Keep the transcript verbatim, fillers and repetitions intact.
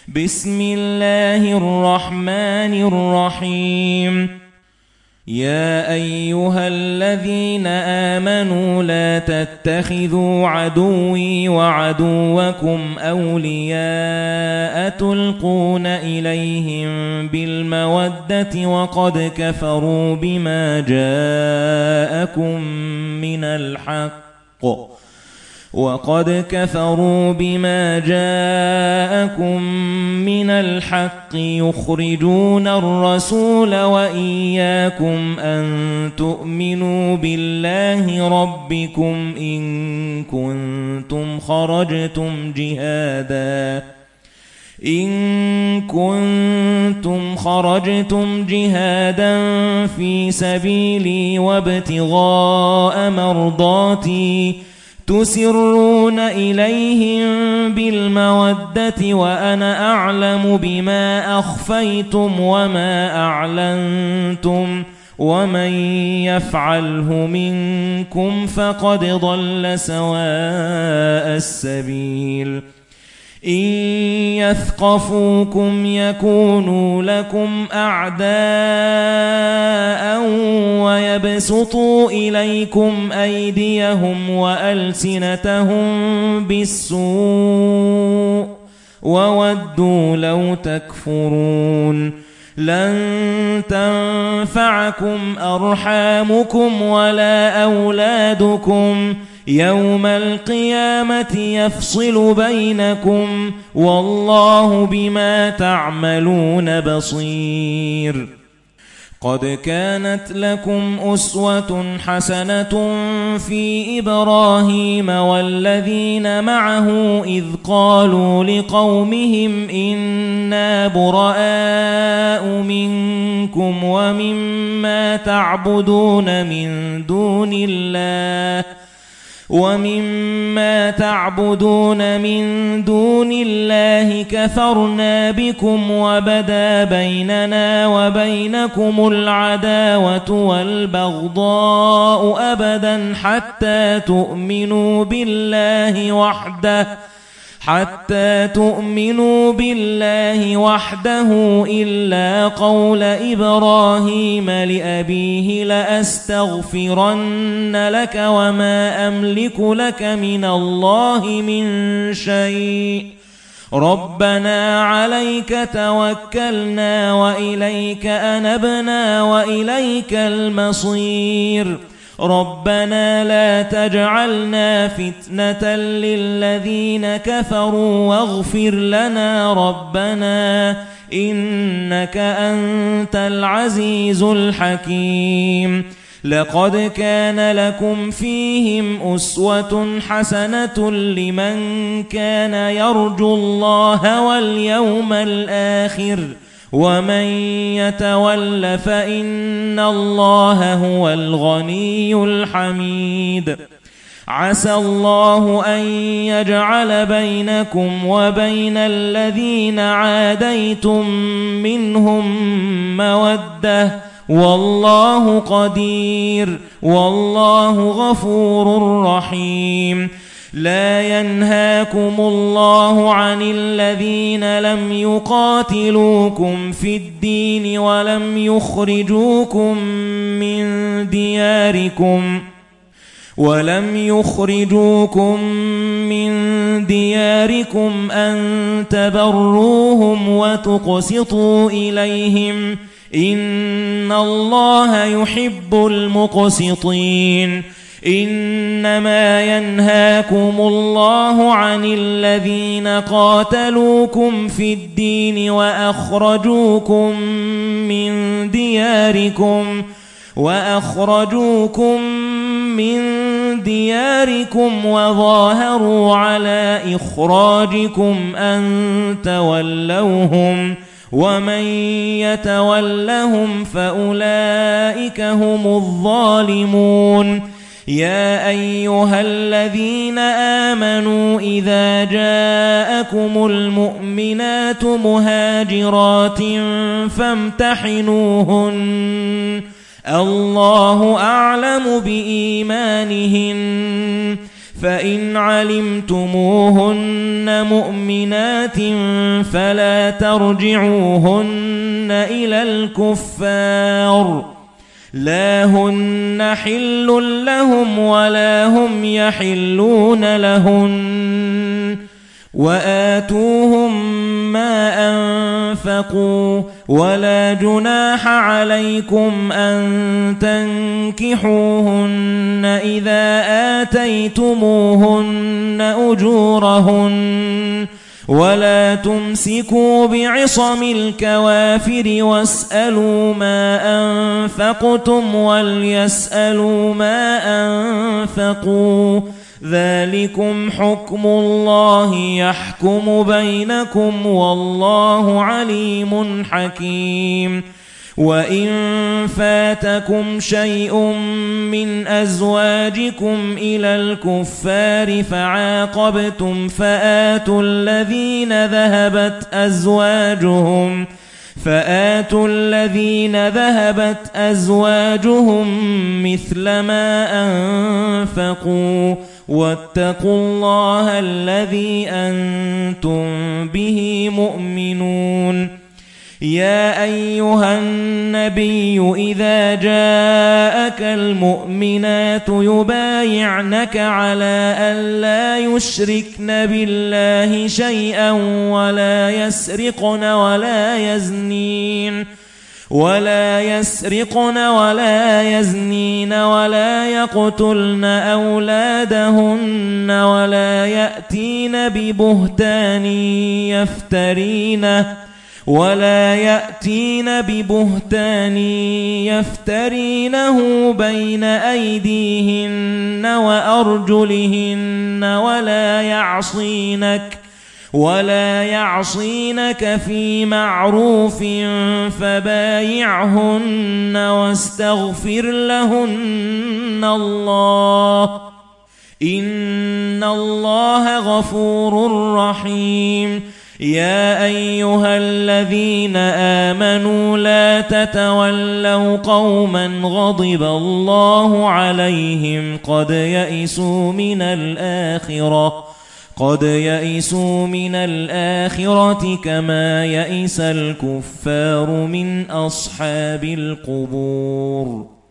بسم الله الرحمن الرحيم. يا أيها الذين آمنوا لا تتخذوا عدوي وعدوكم أولياء تلقون إليهم بالمودة وقد كفروا بما جاءكم من الحق وقد كفروا بما جاءكم من الحق يخرجون الرسول وإياكم أن تؤمنوا بالله ربكم إن كنتم خرجتم جهادا إن كنتم خرجتم جهادا في سبيلي وابتغاء مرضاتي تسرون إليهم بالمودة وأنا أعلم بما أخفيتم وما أعلنتم ومن يفعله منكم فقد ضل سواء السبيل. إن يثقفوكم يكونوا لكم أعداء ويبسطوا إليكم أيديهم وألسنتهم بالسوء وودوا لو تكفرون. لن تنفعكم أرحامكم ولا أولادكم يوم القيامة يفصل بينكم والله بما تعملون بصير. قد كانت لكم أسوة حسنة في إبراهيم والذين معه إذ قالوا لقومهم إنا براء منكم ومما تعبدون من دون الله وَمِمَّا تَعْبُدُونَ مِن دُونِ اللَّهِ كَفَرْنَا بِكُمْ وَبَدَا بَيْنَنَا وَبَيْنَكُمُ الْعَدَاوَةُ وَالْبَغْضَاءُ أَبَدًا حَتَّى تُؤْمِنُوا بِاللَّهِ وَحْدَهُ حتى تؤمنوا بالله وحده إلا قول إبراهيم لأبيه لأستغفرن لك وما أملك لك من الله من شيء ربنا عليك توكلنا وإليك أنبنا وإليك المصير ربنا لا تجعلنا فتنة للذين كفروا واغفر لنا ربنا إنك أنت العزيز الحكيم. لقد كان لكم فيهم أسوة حسنة لمن كان يرجو الله واليوم الآخر ومن يتول فإن الله هو الغني الحميد. عسى الله أن يجعل بينكم وبين الذين عاديتم منهم مودة والله قدير والله غفور رحيم. لا ينهاكم الله عن الذين لم يقاتلوكم في الدين ولم يخرجوكم من دياركم ولم يخرجوكم من دياركم أن تبروهم وتقسطوا إليهم إن الله يحب المقسطين. إنما ينهاكم الله عن الذين قاتلوكم في الدين وأخرجوكم من دياركم وأخرجوكم من دياركم وظاهروا على إخراجكم أن تولوهم ومن يتولهم فأولئك هم الظالمون. يا أيها الذين آمنوا إذا جاءكم المؤمنات مهاجرات فامتحنوهن الله أعلم بإيمانهن فإن علمتموهن مؤمنات فلا ترجعوهن إلى الكفار لا هن حل لهم ولا هم يحلون لهن وآتوهم ما أنفقوا ولا جناح عليكم أن تنكحوهن إذا آتيتموهن أجورهن ولا تمسكوا بعصم الكوافر واسألوا ما أنفقتم وليسألوا ما أنفقوا ذلكم حكم الله يحكم بينكم والله عليم حكيم وإن فاتكم شيء من أزواجكم إلى الكفار فعاقبتم فآتوا الذين ذهبت أزواجهم فآتوا الذين ذهبت أزواجهم مثل ما أنفقوا واتقوا الله الذي أنتم به مؤمنون يا أيها النبي إذا جاءك المؤمنات يبايعنك على أن لا يشركن بالله شيئا ولا يسرقن ولا يزنين ولا يسرقن ولا يزنين ولا يقتلن أولادهن ولا يأتين ببهتان يفترينه ولا يأتين ببهتان يفترينه بين أيديهن وأرجلهن ولا يعصينك ولا يعصينك في معروف فبايعهن واستغفر لهن الله إن الله غفور رحيم يا أيها الذين آمنوا لا تتولوا قوما غضب الله عليهم قد يئسوا من الآخرة قد يئسوا من الآخرة كما يئس الكفار من أصحاب القبور.